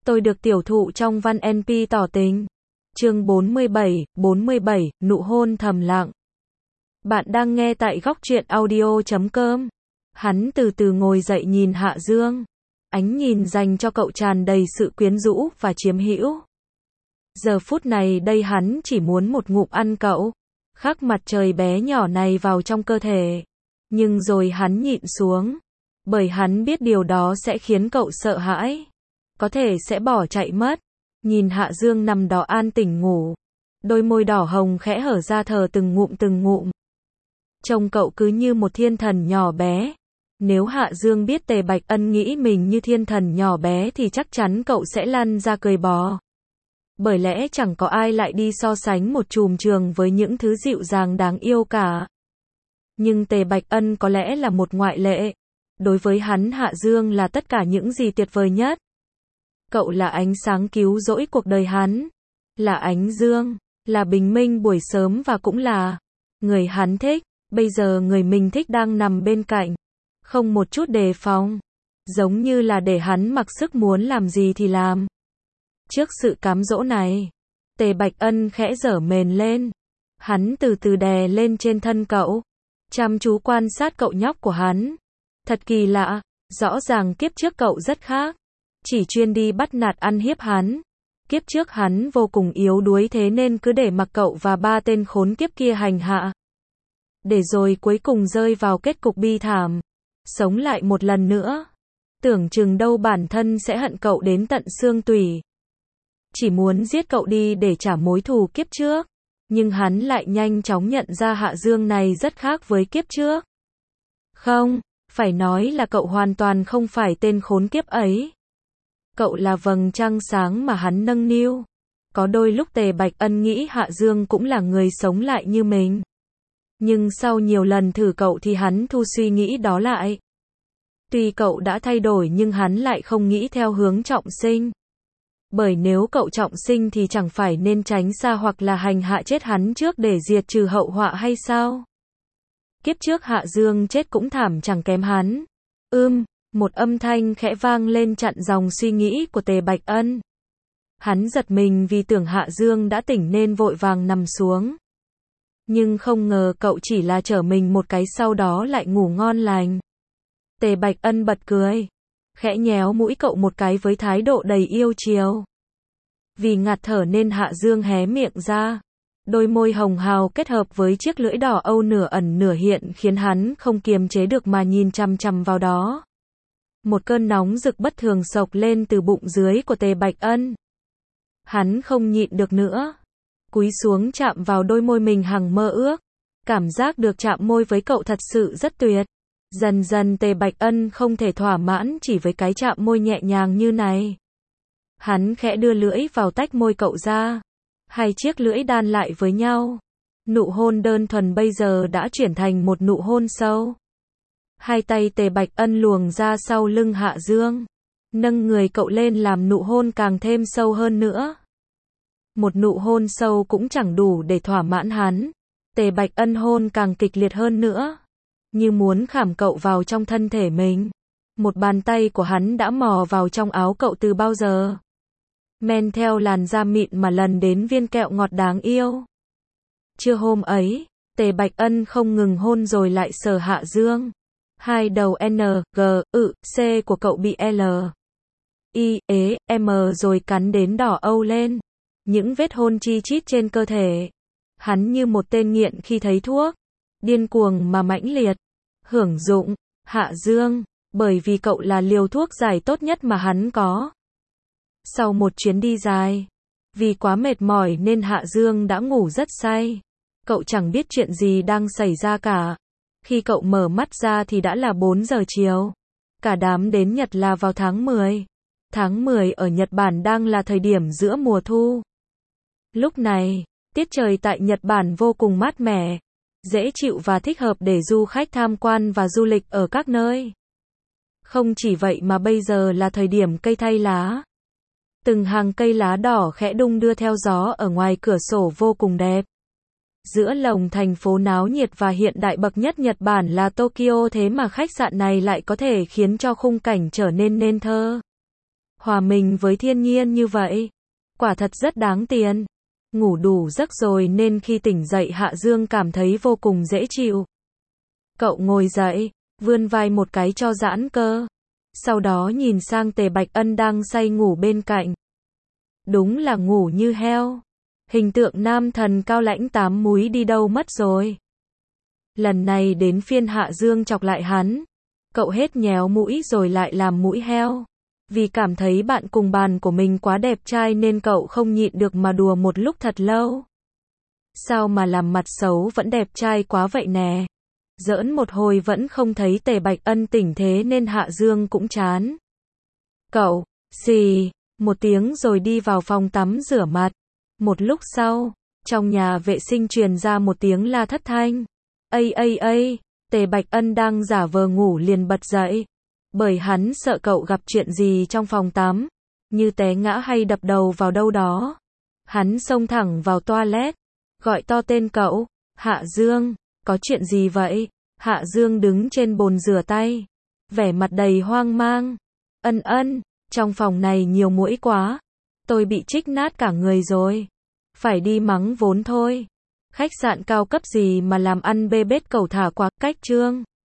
Tôi được tiểu thụ trong văn NP tỏ tình. Chương 47, nụ hôn thầm lặng. Bạn đang nghe tại góc truyện audio.com. Hắn từ từ ngồi dậy nhìn Hạ Dương. Ánh nhìn dành cho cậu tràn đầy sự quyến rũ và chiếm hữu. Giờ phút này đây hắn chỉ muốn một ngụm ăn cậu. Khắc mặt trời bé nhỏ này vào trong cơ thể. Nhưng rồi hắn nhịn xuống. Bởi hắn biết điều đó sẽ khiến cậu sợ hãi. Có thể sẽ bỏ chạy mất. Nhìn Hạ Dương nằm đó an tỉnh ngủ. Đôi môi đỏ hồng khẽ hở ra thở từng ngụm. Trông cậu cứ như một thiên thần nhỏ bé. Nếu Hạ Dương biết Tề Bạch Ân nghĩ mình như thiên thần nhỏ bé thì chắc chắn cậu sẽ lăn ra cười bò. Bởi lẽ chẳng có ai lại đi so sánh một chùm trường với những thứ dịu dàng đáng yêu cả. Nhưng Tề Bạch Ân có lẽ là một ngoại lệ. Đối với hắn Hạ Dương là tất cả những gì tuyệt vời nhất. Cậu là ánh sáng cứu rỗi cuộc đời hắn. Là ánh dương. Là bình minh buổi sớm và cũng là người hắn thích. Bây giờ người mình thích đang nằm bên cạnh. Không một chút đề phòng. Giống như là để hắn mặc sức muốn làm gì thì làm. Trước sự cám dỗ này, Tề Bạch Ân khẽ giở mền lên. Hắn từ từ đè lên trên thân cậu. Chăm chú quan sát cậu nhóc của hắn. Thật kỳ lạ. Rõ ràng kiếp trước cậu rất khác. Chỉ chuyên đi bắt nạt ăn hiếp hắn. Kiếp trước hắn vô cùng yếu đuối thế nên cứ để mặc cậu và ba tên khốn kiếp kia hành hạ. Để rồi cuối cùng rơi vào kết cục bi thảm. Sống lại một lần nữa. Tưởng chừng đâu bản thân sẽ hận cậu đến tận xương tủy. Chỉ muốn giết cậu đi để trả mối thù kiếp trước. Nhưng hắn lại nhanh chóng nhận ra Hạ Dương này rất khác với kiếp trước. Không, phải nói là cậu hoàn toàn không phải tên khốn kiếp ấy. Cậu là vầng trăng sáng mà hắn nâng niu. Có đôi lúc Tề Bạch Ân nghĩ Hạ Dương cũng là người sống lại như mình. Nhưng sau nhiều lần thử cậu thì hắn thu suy nghĩ đó lại. Tuy cậu đã thay đổi nhưng hắn lại không nghĩ theo hướng trọng sinh. Bởi nếu cậu trọng sinh thì chẳng phải nên tránh xa hoặc là hành hạ chết hắn trước để diệt trừ hậu họa hay sao? Kiếp trước Hạ Dương chết cũng thảm chẳng kém hắn. Một âm thanh khẽ vang lên chặn dòng suy nghĩ của Tề Bạch Ân. Hắn giật mình vì tưởng Hạ Dương đã tỉnh nên vội vàng nằm xuống. Nhưng không ngờ cậu chỉ là trở mình một cái sau đó lại ngủ ngon lành. Tề Bạch Ân bật cười. Khẽ nhéo mũi cậu một cái với thái độ đầy yêu chiều. Vì ngạt thở nên Hạ Dương hé miệng ra. Đôi môi hồng hào kết hợp với chiếc lưỡi đỏ âu nửa ẩn nửa hiện khiến hắn không kiềm chế được mà nhìn chằm chằm vào đó. Một cơn nóng rực bất thường xộc lên từ bụng dưới của Tề Bạch Ân. Hắn không nhịn được nữa. Cúi xuống chạm vào đôi môi mình hằng mơ ước. Cảm giác được chạm môi với cậu thật sự rất tuyệt. Dần dần Tề Bạch Ân không thể thỏa mãn chỉ với cái chạm môi nhẹ nhàng như này. Hắn khẽ đưa lưỡi vào tách môi cậu ra. Hai chiếc lưỡi đan lại với nhau. Nụ hôn đơn thuần bây giờ đã chuyển thành một nụ hôn sâu. Hai tay Tề Bạch Ân luồng ra sau lưng Hạ Dương. Nâng người cậu lên làm nụ hôn càng thêm sâu hơn nữa. Một nụ hôn sâu cũng chẳng đủ để thỏa mãn hắn. Tề Bạch Ân hôn càng kịch liệt hơn nữa. Như muốn khảm cậu vào trong thân thể mình. Một bàn tay của hắn đã mò vào trong áo cậu từ bao giờ. Men theo làn da mịn mà lần đến viên kẹo ngọt đáng yêu. Trưa hôm ấy, Tề Bạch Ân không ngừng hôn rồi lại sờ Hạ Dương. Hai đầu N, G, C của cậu bị L, I, E, M rồi cắn đến đỏ âu lên. Những vết hôn chi chít trên cơ thể. Hắn như một tên nghiện khi thấy thuốc. Điên cuồng mà mãnh liệt. Hưởng dụng, Hạ Dương. Bởi vì cậu là liều thuốc giải tốt nhất mà hắn có. Sau một chuyến đi dài. Vì quá mệt mỏi nên Hạ Dương đã ngủ rất say. Cậu chẳng biết chuyện gì đang xảy ra cả. Khi cậu mở mắt ra thì đã là 4 giờ chiều. Cả đám đến Nhật là vào tháng 10. Tháng 10 ở Nhật Bản đang là thời điểm giữa mùa thu. Lúc này, tiết trời tại Nhật Bản vô cùng mát mẻ, dễ chịu và thích hợp để du khách tham quan và du lịch ở các nơi. Không chỉ vậy mà bây giờ là thời điểm cây thay lá. Từng hàng cây lá đỏ khẽ đung đưa theo gió ở ngoài cửa sổ vô cùng đẹp. Giữa lồng thành phố náo nhiệt và hiện đại bậc nhất Nhật Bản là Tokyo thế mà khách sạn này lại có thể khiến cho khung cảnh trở nên nên thơ. Hòa mình với thiên nhiên như vậy, quả thật rất đáng tiền. Ngủ đủ giấc rồi nên khi tỉnh dậy Hạ Dương cảm thấy vô cùng dễ chịu. Cậu ngồi dậy, vươn vai một cái cho giãn cơ. Sau đó nhìn sang Tề Bạch Ân đang say ngủ bên cạnh. Đúng là ngủ như heo. Hình tượng nam thần cao lãnh tám múi đi đâu mất rồi. Lần này đến phiên Hạ Dương chọc lại hắn. Cậu hết nhéo mũi rồi lại làm mũi heo. Vì cảm thấy bạn cùng bàn của mình quá đẹp trai nên cậu không nhịn được mà đùa một lúc thật lâu. Sao mà làm mặt xấu vẫn đẹp trai quá vậy nè. Giỡn một hồi vẫn không thấy Tề Bạch Ân tỉnh thế nên Hạ Dương cũng chán. Cậu, xì, một tiếng rồi đi vào phòng tắm rửa mặt. Một lúc sau, trong nhà vệ sinh truyền ra một tiếng la thất thanh. Ây, Tề Bạch Ân đang giả vờ ngủ liền bật dậy. Bởi hắn sợ cậu gặp chuyện gì trong phòng tắm, như té ngã hay đập đầu vào đâu đó. Hắn xông thẳng vào toilet, gọi to tên cậu, Hạ Dương, có chuyện gì vậy? Hạ Dương đứng trên bồn rửa tay, vẻ mặt đầy hoang mang. Ân, trong phòng này nhiều muỗi quá, tôi bị chích nát cả người rồi. Phải đi mắng vốn thôi. Khách sạn cao cấp gì mà làm ăn bê bết cẩu thả quá, cách trương.